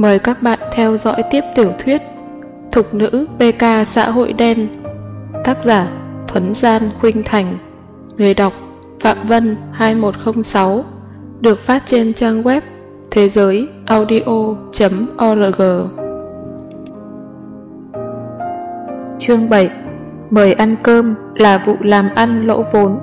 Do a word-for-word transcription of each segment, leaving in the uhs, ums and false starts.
Mời các bạn theo dõi tiếp tiểu thuyết Thục nữ pê ca xã hội đen. Tác giả Thuấn Gian Khuynh Thành. Người đọc Phạm Vân hai một không sáu. Được phát trên trang web thế giới audio chấm org. Chương bảy. Mời ăn cơm là vụ làm ăn lỗ vốn.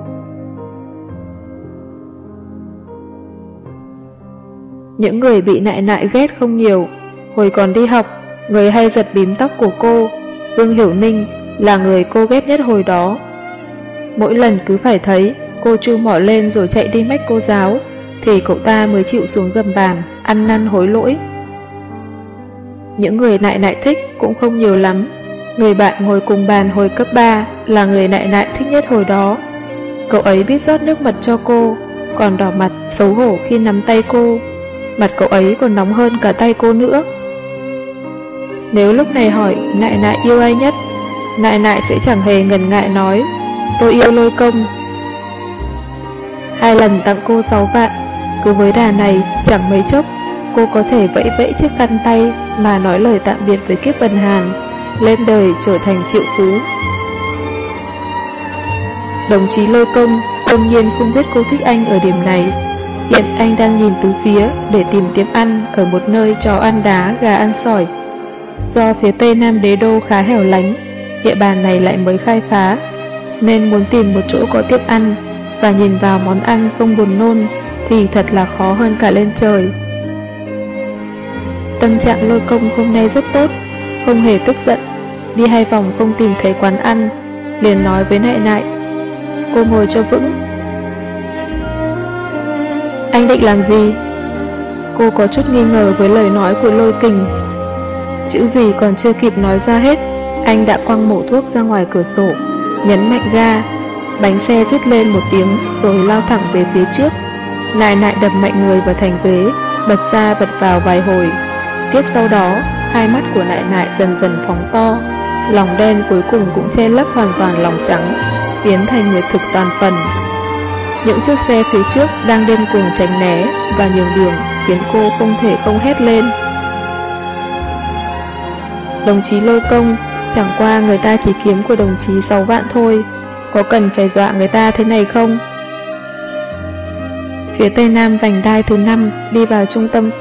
Những người bị nại nại ghét không nhiều. Hồi còn đi học, người hay giật bím tóc của cô, Vương Hiểu Ninh, là người cô ghét nhất hồi đó. Mỗi lần cứ phải thấy cô chu mỏ lên rồi chạy đi mách cô giáo, thì cậu ta mới chịu xuống gầm bàn, ăn năn hối lỗi. Những người nại nại thích cũng không nhiều lắm. Người bạn ngồi cùng bàn hồi cấp ba là người nại nại thích nhất hồi đó. Cậu ấy biết rót nước mật cho cô, còn đỏ mặt xấu hổ khi nắm tay cô. Mặt cậu ấy còn nóng hơn cả tay cô nữa. Nếu lúc này hỏi nại nại yêu ai nhất, nại nại sẽ chẳng hề ngần ngại nói tôi yêu Lôi Công. Hai lần tặng cô sáu vạn, cứ với đà này chẳng mấy chốc cô có thể vẫy vẫy chiếc khăn tay mà nói lời tạm biệt với kiếp bần hàn, lên đời trở thành triệu phú. Đồng chí Lôi Công đương nhiên không biết cô thích anh ở điểm này. Hiện anh đang nhìn tứ phía để tìm tiệm ăn ở một nơi chó ăn đá, gà ăn sỏi. Do phía tây nam đế đô khá hẻo lánh, địa bàn này lại mới khai phá, nên muốn tìm một chỗ có tiệm ăn và nhìn vào món ăn không buồn nôn thì thật là khó hơn cả lên trời. Tâm trạng Lôi Công hôm nay rất tốt, không hề tức giận. Đi hai vòng không tìm thấy quán ăn, liền nói với nại nại: cô ngồi cho vững. Anh định làm gì? Cô có chút nghi ngờ với lời nói của Lôi Kình. Chữ gì còn chưa kịp nói ra hết, anh đã quăng mẩu thuốc ra ngoài cửa sổ, nhấn mạnh ga. Bánh xe rít lên một tiếng rồi lao thẳng về phía trước. Nại nại đập mạnh người vào thành ghế, bật ra bật vào vài hồi. Tiếp sau đó, hai mắt của nại nại dần dần phóng to, lòng đen cuối cùng cũng che lấp hoàn toàn lòng trắng, biến thành nguyệt thực toàn phần. Những chiếc xe phía trước đang điên cuồng tránh né và nhường đường, khiến cô không thể không hét lên: đồng chí Lôi Công, chẳng qua người ta chỉ kiếm của đồng chí sáu vạn thôi, có cần phải dọa người ta thế này không? Phía tây nam vành đai thứ năm đi vào trung tâm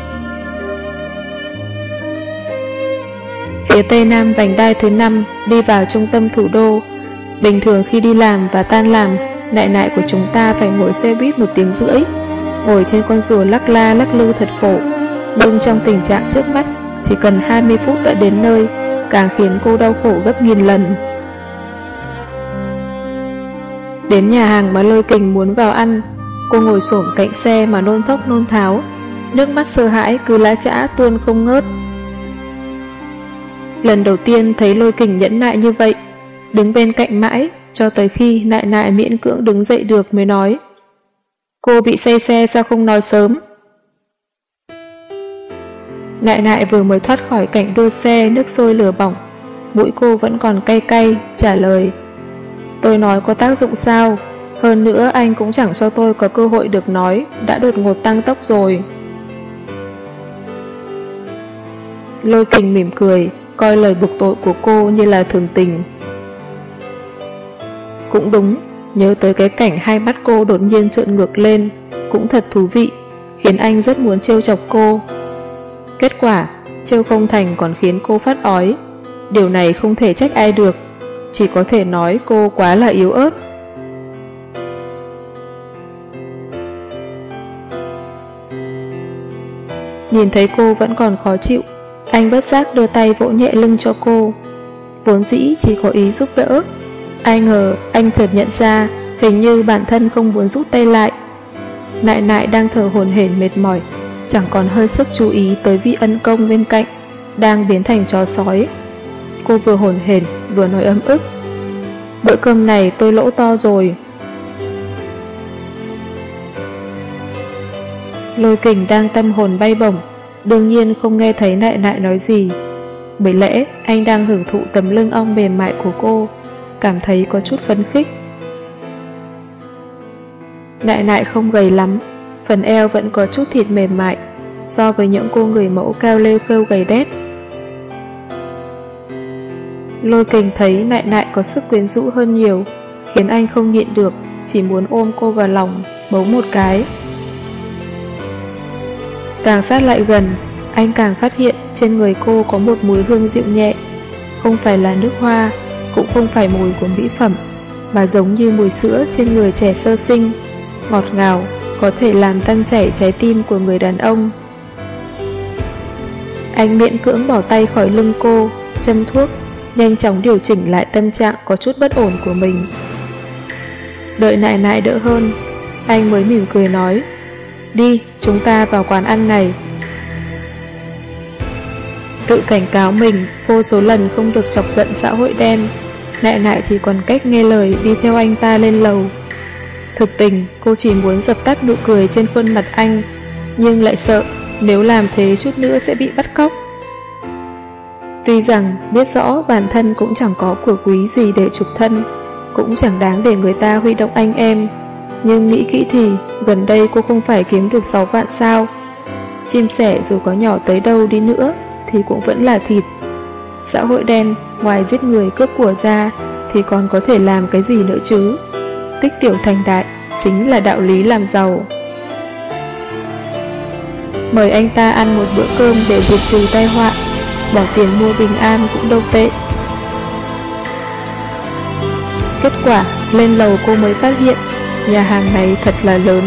Phía tây nam vành đai thứ năm đi vào trung tâm thủ đô. Bình thường khi đi làm và tan làm, nại nại của chúng ta phải ngồi xe buýt một tiếng rưỡi, ngồi trên con rùa lắc la lắc lư thật khổ. Nhưng trong tình trạng trước mắt, chỉ cần hai mươi phút đã đến nơi, càng khiến cô đau khổ gấp nghìn lần. Đến nhà hàng mà Lôi Kình muốn vào ăn, cô ngồi xổm cạnh xe mà nôn thốc nôn tháo, nước mắt sợ hãi cứ lã chã tuôn không ngớt. Lần đầu tiên thấy Lôi Kình nhẫn nại như vậy, đứng bên cạnh mãi cho tới khi nại nại miễn cưỡng đứng dậy được mới nói: cô bị say xe sao không nói sớm? Nại nại vừa mới thoát khỏi cảnh đua xe nước sôi lửa bỏng, mũi cô vẫn còn cay cay, trả lời: tôi nói có tác dụng sao? Hơn nữa anh cũng chẳng cho tôi có cơ hội được nói, đã đột ngột tăng tốc rồi. Lôi Kình mỉm cười, coi lời buộc tội của cô như là thường tình. Cũng đúng, nhớ tới cái cảnh hai mắt cô đột nhiên trợn ngược lên, cũng thật thú vị, khiến anh rất muốn trêu chọc cô. Kết quả, trêu không thành còn khiến cô phát ói. Điều này không thể trách ai được, chỉ có thể nói cô quá là yếu ớt. Nhìn thấy cô vẫn còn khó chịu, anh bất giác đưa tay vỗ nhẹ lưng cho cô. Vốn dĩ chỉ có ý giúp đỡ, ai ngờ anh chợt nhận ra hình như bản thân không muốn rút tay lại. Nại nại đang thở hổn hển mệt mỏi, chẳng còn hơi sức chú ý tới vị ân công bên cạnh, đang biến thành chó sói. Cô vừa hổn hển vừa nói ấm ức: bữa cơm này tôi lỗ to rồi. Lôi Kình đang tâm hồn bay bổng, đương nhiên không nghe thấy nại nại nói gì. Bởi lẽ anh đang hưởng thụ tấm lưng ong mềm mại của cô, cảm thấy có chút phấn khích. Nại nại không gầy lắm, phần eo vẫn có chút thịt mềm mại, so với những cô người mẫu cao lêu kêu gầy đét. Lôi Kình thấy Nại Nại có sức quyến rũ hơn nhiều, khiến anh không nhịn được, chỉ muốn ôm cô vào lòng, bấu một cái. Càng sát lại gần, anh càng phát hiện trên người cô có một mùi hương dịu nhẹ, không phải là nước hoa, cũng không phải mùi của mỹ phẩm, mà giống như mùi sữa trên người trẻ sơ sinh, ngọt ngào, có thể làm tan chảy trái tim của người đàn ông. Anh miễn cưỡng bỏ tay khỏi lưng cô, châm thuốc, nhanh chóng điều chỉnh lại tâm trạng có chút bất ổn của mình. Đợi Nại Nại đỡ hơn, anh mới mỉm cười nói, đi, chúng ta vào quán ăn này. Tự cảnh cáo mình vô số lần không được chọc giận xã hội đen, Nại Nại chỉ còn cách nghe lời đi theo anh ta lên lầu. Thực tình, cô chỉ muốn dập tắt nụ cười trên khuôn mặt anh, nhưng lại sợ nếu làm thế chút nữa sẽ bị bắt cóc. Tuy rằng biết rõ bản thân cũng chẳng có của quý gì để trục thân, cũng chẳng đáng để người ta huy động anh em, nhưng nghĩ kỹ thì gần đây cô không phải kiếm được sáu vạn sao. Chim sẻ dù có nhỏ tới đâu đi nữa thì cũng vẫn là thịt. Xã hội đen ngoài giết người cướp của ra thì còn có thể làm cái gì nữa chứ? Tích tiểu thành đại chính là đạo lý làm giàu. Mời anh ta ăn một bữa cơm để diệt trừ tai họa, bỏ tiền mua bình an cũng đâu tệ. Kết quả lên lầu cô mới phát hiện nhà hàng này thật là lớn.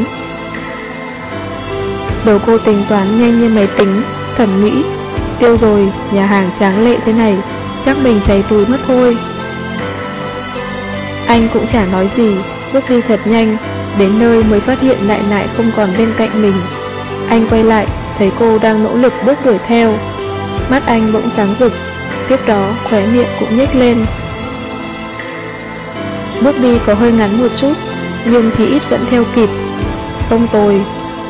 Đầu cô tính toán nhanh như máy tính, thầm nghĩ, tiêu rồi, nhà hàng tráng lệ thế này, chắc mình cháy túi mất thôi. Anh cũng chả nói gì, bước đi thật nhanh, đến nơi mới phát hiện Nại Nại không còn bên cạnh mình. Anh quay lại, thấy cô đang nỗ lực bước đuổi theo. Mắt anh bỗng sáng rực, tiếp đó khóe miệng cũng nhếch lên. Bước đi có hơi ngắn một chút, nhưng chỉ ít vẫn theo kịp. Không tồi.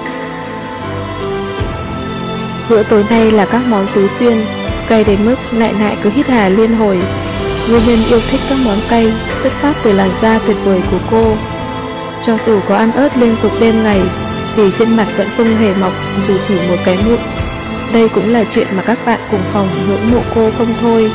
Bữa tối nay là các món tứ xuyên, cay đến mức Nại Nại cứ hít hà liên hồi. Nguyên nhân yêu thích các món cay xuất phát từ làn da tuyệt vời của cô. Cho dù có ăn ớt liên tục đêm ngày thì trên mặt vẫn không hề mọc dù chỉ một cái mụn. Đây cũng là chuyện mà các bạn cùng phòng ngưỡng mộ cô không thôi.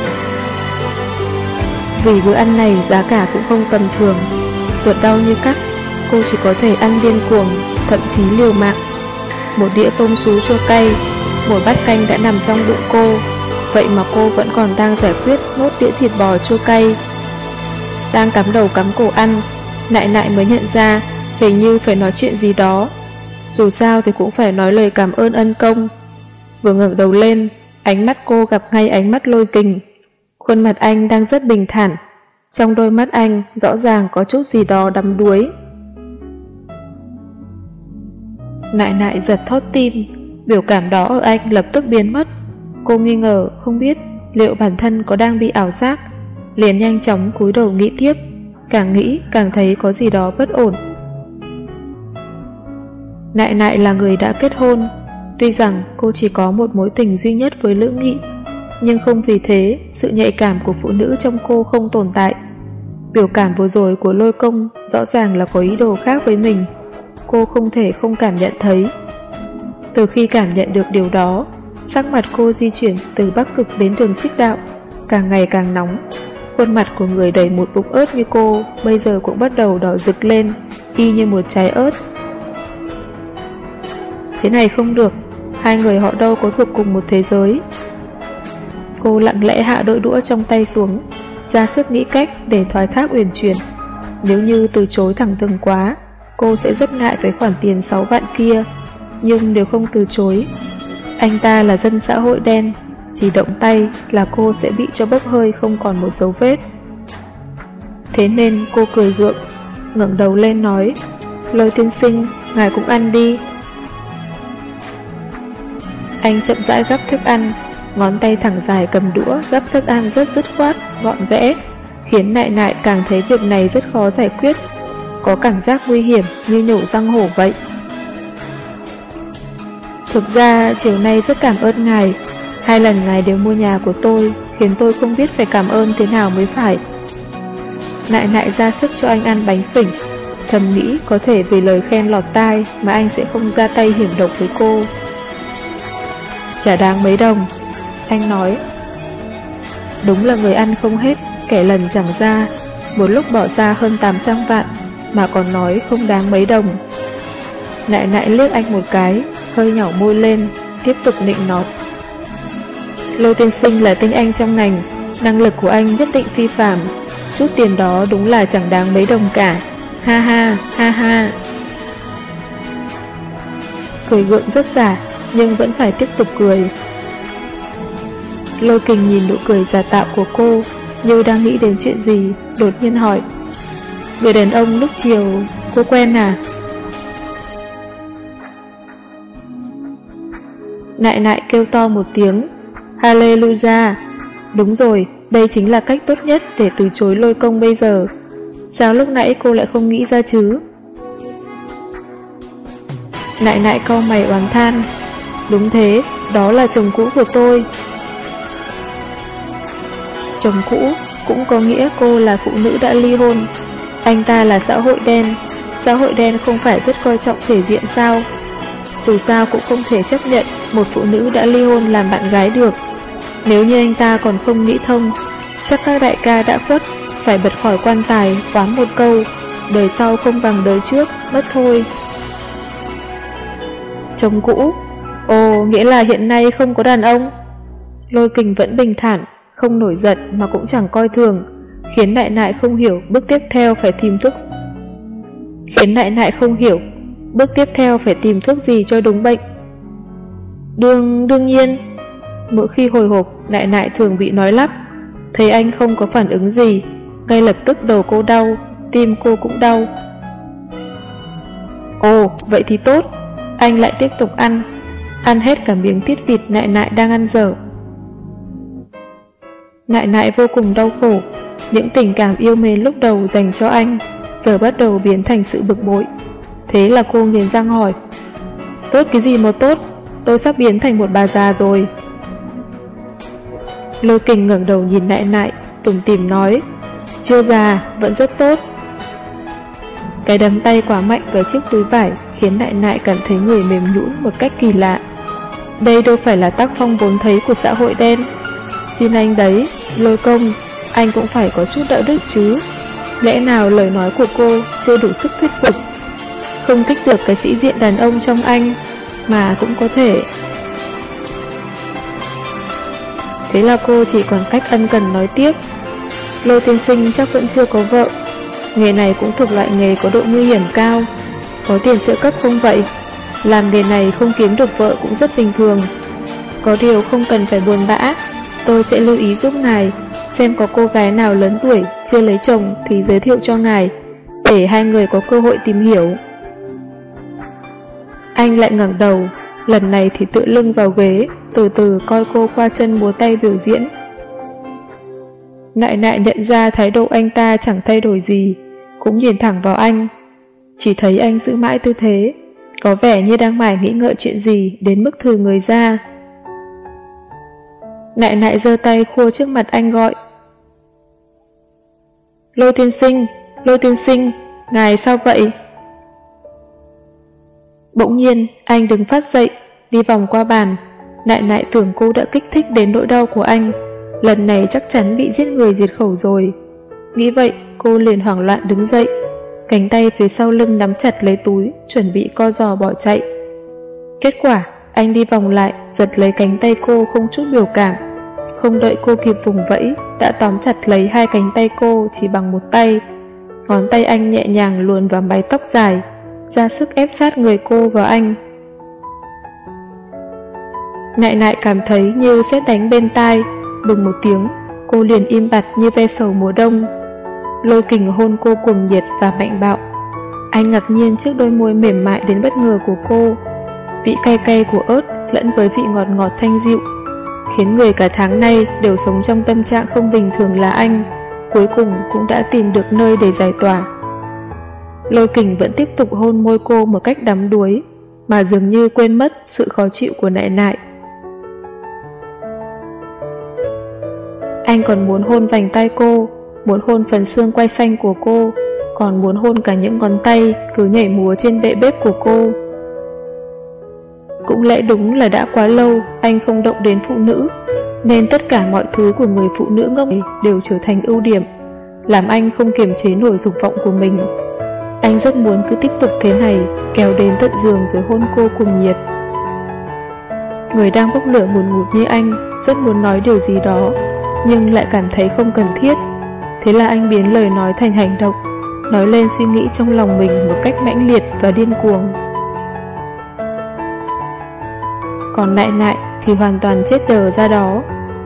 Vì bữa ăn này giá cả cũng không tầm thường, ruột đau như cắt, cô chỉ có thể ăn điên cuồng, thậm chí liều mạng. Một đĩa tôm sú chua cay, một bát canh đã nằm trong bụng cô, vậy mà cô vẫn còn đang giải quyết nốt đĩa thịt bò chua cay. Đang cắm đầu cắm cổ ăn, Nại Nại mới nhận ra hình như phải nói chuyện gì đó. Dù sao thì cũng phải nói lời cảm ơn ân công. Vừa ngẩng đầu lên, ánh mắt cô gặp ngay ánh mắt Lôi Kình. Khuôn mặt anh đang rất bình thản, trong đôi mắt anh rõ ràng có chút gì đó đắm đuối. Nại Nại giật thót tim, biểu cảm đó ở anh lập tức biến mất. Cô nghi ngờ không biết liệu bản thân có đang bị ảo giác, liền nhanh chóng cúi đầu nghĩ tiếp, càng nghĩ càng thấy có gì đó bất ổn. Nại Nại là người đã kết hôn, tuy rằng cô chỉ có một mối tình duy nhất với Lữ Nghị, nhưng không vì thế sự nhạy cảm của phụ nữ trong cô không tồn tại. Biểu cảm vừa rồi của Lôi Công rõ ràng là có ý đồ khác với mình, cô không thể không cảm nhận thấy. Từ khi cảm nhận được điều đó, sắc mặt cô di chuyển từ Bắc Cực đến đường Xích Đạo, càng ngày càng nóng. Khuôn mặt của người đầy một bụng ớt như cô bây giờ cũng bắt đầu đỏ rực lên, y như một trái ớt. Thế này không được, hai người họ đâu có thuộc cùng một thế giới. Cô lặng lẽ hạ đôi đũa trong tay xuống, ra sức nghĩ cách để thoái thác uyển chuyển. Nếu như từ chối thẳng thừng quá, cô sẽ rất ngại với khoản tiền sáu vạn kia. Nhưng nếu không từ chối, anh ta là dân xã hội đen, chỉ động tay là cô sẽ bị cho bốc hơi không còn một dấu vết. Thế nên cô cười gượng, ngẩng đầu lên nói, Lôi tiên sinh, ngài cũng ăn đi. Anh chậm rãi gắp thức ăn, ngón tay thẳng dài cầm đũa gắp thức ăn rất dứt khoát, gọn ghẽ, khiến Nại Nại càng thấy việc này rất khó giải quyết, có cảm giác nguy hiểm như nhổ răng hổ vậy. Thực ra chiều nay rất cảm ơn ngài, hai lần ngài đều mua nhà của tôi, khiến tôi không biết phải cảm ơn thế nào mới phải. Nại Nại ra sức cho anh ăn bánh phỉnh, thầm nghĩ có thể vì lời khen lọt tai mà anh sẽ không ra tay hiểm độc với cô. chả đáng mấy đồng. Anh nói. Đúng là người ăn không hết, kẻ lần chẳng ra. Một lúc bỏ ra hơn tám trăm vạn mà còn nói không đáng mấy đồng. Nại nại liếc anh một cái, hơi nhỏ môi lên, tiếp tục nịnh nọt. Lô tiên sinh là tinh anh trong ngành, năng lực của anh nhất định phi phàm. Chút tiền đó đúng là chẳng đáng mấy đồng cả. Ha ha, ha ha. Cười gượng rất giả, nhưng vẫn phải tiếp tục cười. Lôi Kình nhìn nụ cười giả tạo của cô, như đang nghĩ đến chuyện gì, đột nhiên hỏi. Người đàn ông lúc chiều, cô quen à? Nại nại kêu to một tiếng. Hallelujah! Đúng rồi, đây chính là cách tốt nhất để từ chối Lôi Công bây giờ. Sao lúc nãy cô lại không nghĩ ra chứ? Nại nại cau mày oán than. Đúng thế, đó là chồng cũ của tôi. Chồng cũ cũng có nghĩa cô là phụ nữ đã ly hôn. Anh ta là xã hội đen. Xã hội đen không phải rất coi trọng thể diện sao? Dù sao cũng không thể chấp nhận một phụ nữ đã ly hôn làm bạn gái được. Nếu như anh ta còn không nghĩ thông, chắc các đại ca đã khuất, phải bật khỏi quan tài, oán một câu, đời sau không bằng đời trước, mất thôi. Chồng cũ? Ồ, nghĩa là hiện nay không có đàn ông? Lôi Kình vẫn bình thản, không nổi giận mà cũng chẳng coi thường, khiến nại nại không hiểu bước tiếp theo phải tìm thuốc. Khiến nại nại không hiểu bước tiếp theo phải tìm thuốc gì cho đúng bệnh. Đương, đương nhiên. Mỗi khi hồi hộp, nại nại thường bị nói lắp. Thấy anh không có phản ứng gì, ngay lập tức đầu cô đau, tim cô cũng đau. Ồ, vậy thì tốt. Anh lại tiếp tục ăn, ăn hết cả miếng thịt vịt nại nại đang ăn dở. Nại nại vô cùng đau khổ. Những tình cảm yêu mến lúc đầu dành cho anh giờ bắt đầu biến thành sự bực bội. Thế là cô nghiến răng hỏi. Tốt cái gì mà tốt? Tôi sắp biến thành một bà già rồi. Lôi Kình ngẩng đầu nhìn nại nại, tủm tỉm nói. Chưa già, vẫn rất tốt. Cái đấm tay quá mạnh vào chiếc túi vải khiến nại nại cảm thấy người mềm nhũn một cách kỳ lạ. Đây đâu phải là tác phong vốn thấy của xã hội đen. Xin anh đấy, Lôi Công, anh cũng phải có chút đạo đức chứ. Lẽ nào lời nói của cô chưa đủ sức thuyết phục? Không kích được cái sĩ diện đàn ông trong anh, mà cũng có thể. Thế là cô chỉ còn cách ân cần nói tiếp. Lôi tiên sinh chắc vẫn chưa có vợ. Nghề này cũng thuộc loại nghề có độ nguy hiểm cao. Có tiền trợ cấp không vậy? Làm nghề này không kiếm được vợ cũng rất bình thường. Có điều không cần phải buồn bã. Tôi sẽ lưu ý giúp ngài, xem có cô gái nào lớn tuổi chưa lấy chồng thì giới thiệu cho ngài, để hai người có cơ hội tìm hiểu. Anh lại ngẩng đầu, lần này thì tựa lưng vào ghế, từ từ coi cô qua chân múa tay biểu diễn. Nại nại nhận ra thái độ anh ta chẳng thay đổi gì, cũng nhìn thẳng vào anh. Chỉ thấy anh giữ mãi tư thế, có vẻ như đang mải nghĩ ngợi chuyện gì đến mức thừ người ra. Nại nại giơ tay khua trước mặt anh gọi. Lôi tiên sinh, Lôi tiên sinh, ngài sao vậy? Bỗng nhiên, anh đứng phát dậy, đi vòng qua bàn. Nại nại tưởng cô đã kích thích đến nỗi đau của anh, lần này chắc chắn bị giết người diệt khẩu rồi. Nghĩ vậy, cô liền hoảng loạn đứng dậy, cánh tay phía sau lưng nắm chặt lấy túi, chuẩn bị co giò bỏ chạy. Kết quả, anh đi vòng lại, giật lấy cánh tay cô không chút biểu cảm. Không đợi cô kịp vùng vẫy, đã tóm chặt lấy hai cánh tay cô chỉ bằng một tay. Ngón tay anh nhẹ nhàng luồn vào mái tóc dài, ra sức ép sát người cô vào anh. Nại nại cảm thấy như sét đánh bên tai, đùng một tiếng, cô liền im bặt như ve sầu mùa đông. Lôi Kình hôn cô cuồng nhiệt và mạnh bạo. Anh ngạc nhiên trước đôi môi mềm mại đến bất ngờ của cô. Vị cay cay của ớt lẫn với vị ngọt ngọt thanh dịu, khiến người cả tháng nay đều sống trong tâm trạng không bình thường là anh, cuối cùng cũng đã tìm được nơi để giải tỏa. Lôi Kình vẫn tiếp tục hôn môi cô một cách đắm đuối, mà dường như quên mất sự khó chịu của nại nại. Anh còn muốn hôn vành tay cô, muốn hôn phần xương quai xanh của cô, còn muốn hôn cả những ngón tay cứ nhảy múa trên bệ bếp của cô. Cũng lẽ đúng là đã quá lâu anh không động đến phụ nữ, nên tất cả mọi thứ của người phụ nữ ngốc này đều trở thành ưu điểm, làm anh không kiềm chế nổi dục vọng của mình. Anh rất muốn cứ tiếp tục thế này, kéo đến tận giường rồi hôn cô cùng nhiệt. Người đang bốc lửa buồn ngụt như anh rất muốn nói điều gì đó, nhưng lại cảm thấy không cần thiết. Thế là anh biến lời nói thành hành động, nói lên suy nghĩ trong lòng mình một cách mãnh liệt và điên cuồng. Còn Nại Nại thì hoàn toàn chết đờ ra đó.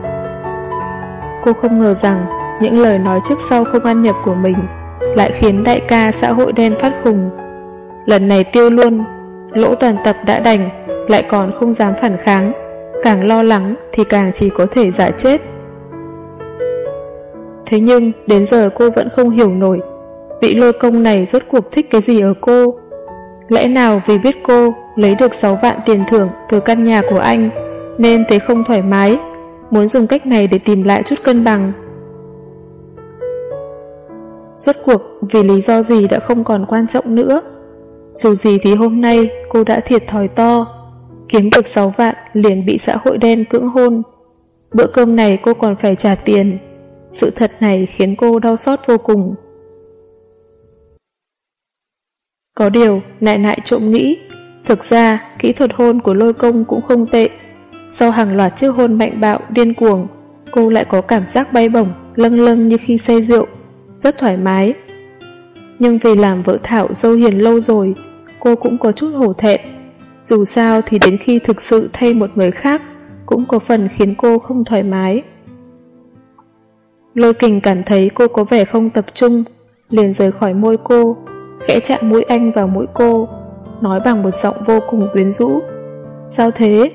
Cô không ngờ rằng những lời nói trước sau không ăn nhập của mình lại khiến đại ca xã hội đen phát khùng. Lần này tiêu luôn, lỗ toàn tập đã đành, lại còn không dám phản kháng, càng lo lắng thì càng chỉ có thể giả chết. Thế nhưng đến giờ cô vẫn không hiểu nổi vị Lôi Công này rốt cuộc thích cái gì ở cô. Lẽ nào vì biết cô lấy được sáu vạn tiền thưởng từ căn nhà của anh nên thấy không thoải mái, muốn dùng cách này để tìm lại chút cân bằng. Rốt cuộc vì lý do gì đã không còn quan trọng nữa. Dù gì thì hôm nay cô đã thiệt thòi to, kiếm được sáu vạn liền bị xã hội đen cưỡng hôn. Bữa cơm này cô còn phải trả tiền. Sự thật này khiến cô đau xót vô cùng. Có điều, Nại Nại trộm nghĩ, thực ra kỹ thuật hôn của Lôi Công cũng không tệ. Sau hàng loạt chiếc hôn mạnh bạo, điên cuồng, cô lại có cảm giác bay bổng, lâng lâng như khi say rượu, rất thoải mái. Nhưng vì làm vợ Thảo dâu hiền lâu rồi, cô cũng có chút hổ thẹn. Dù sao thì đến khi thực sự thay một người khác, cũng có phần khiến cô không thoải mái. Lôi Kình cảm thấy cô có vẻ không tập trung, liền rời khỏi môi cô, khẽ chạm mũi anh vào mũi cô, nói bằng một giọng vô cùng quyến rũ. Sao thế?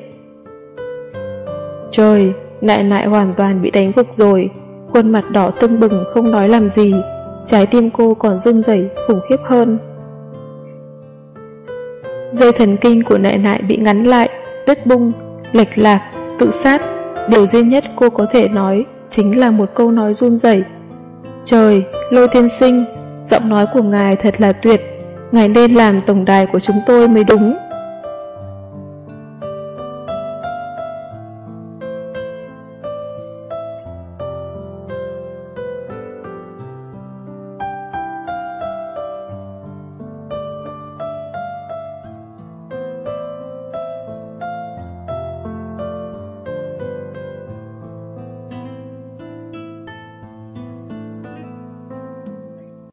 Trời, Nại Nại hoàn toàn bị đánh gục rồi, khuôn mặt đỏ tưng bừng không nói làm gì, trái tim cô còn run rẩy khủng khiếp hơn. Dây thần kinh của Nại Nại bị ngắn lại, đứt bung, lệch lạc, tự sát. Điều duy nhất cô có thể nói chính là một câu nói run rẩy. Trời, Lôi tiên sinh, giọng nói của ngài thật là tuyệt, ngài nên làm tổng đài của chúng tôi mới đúng.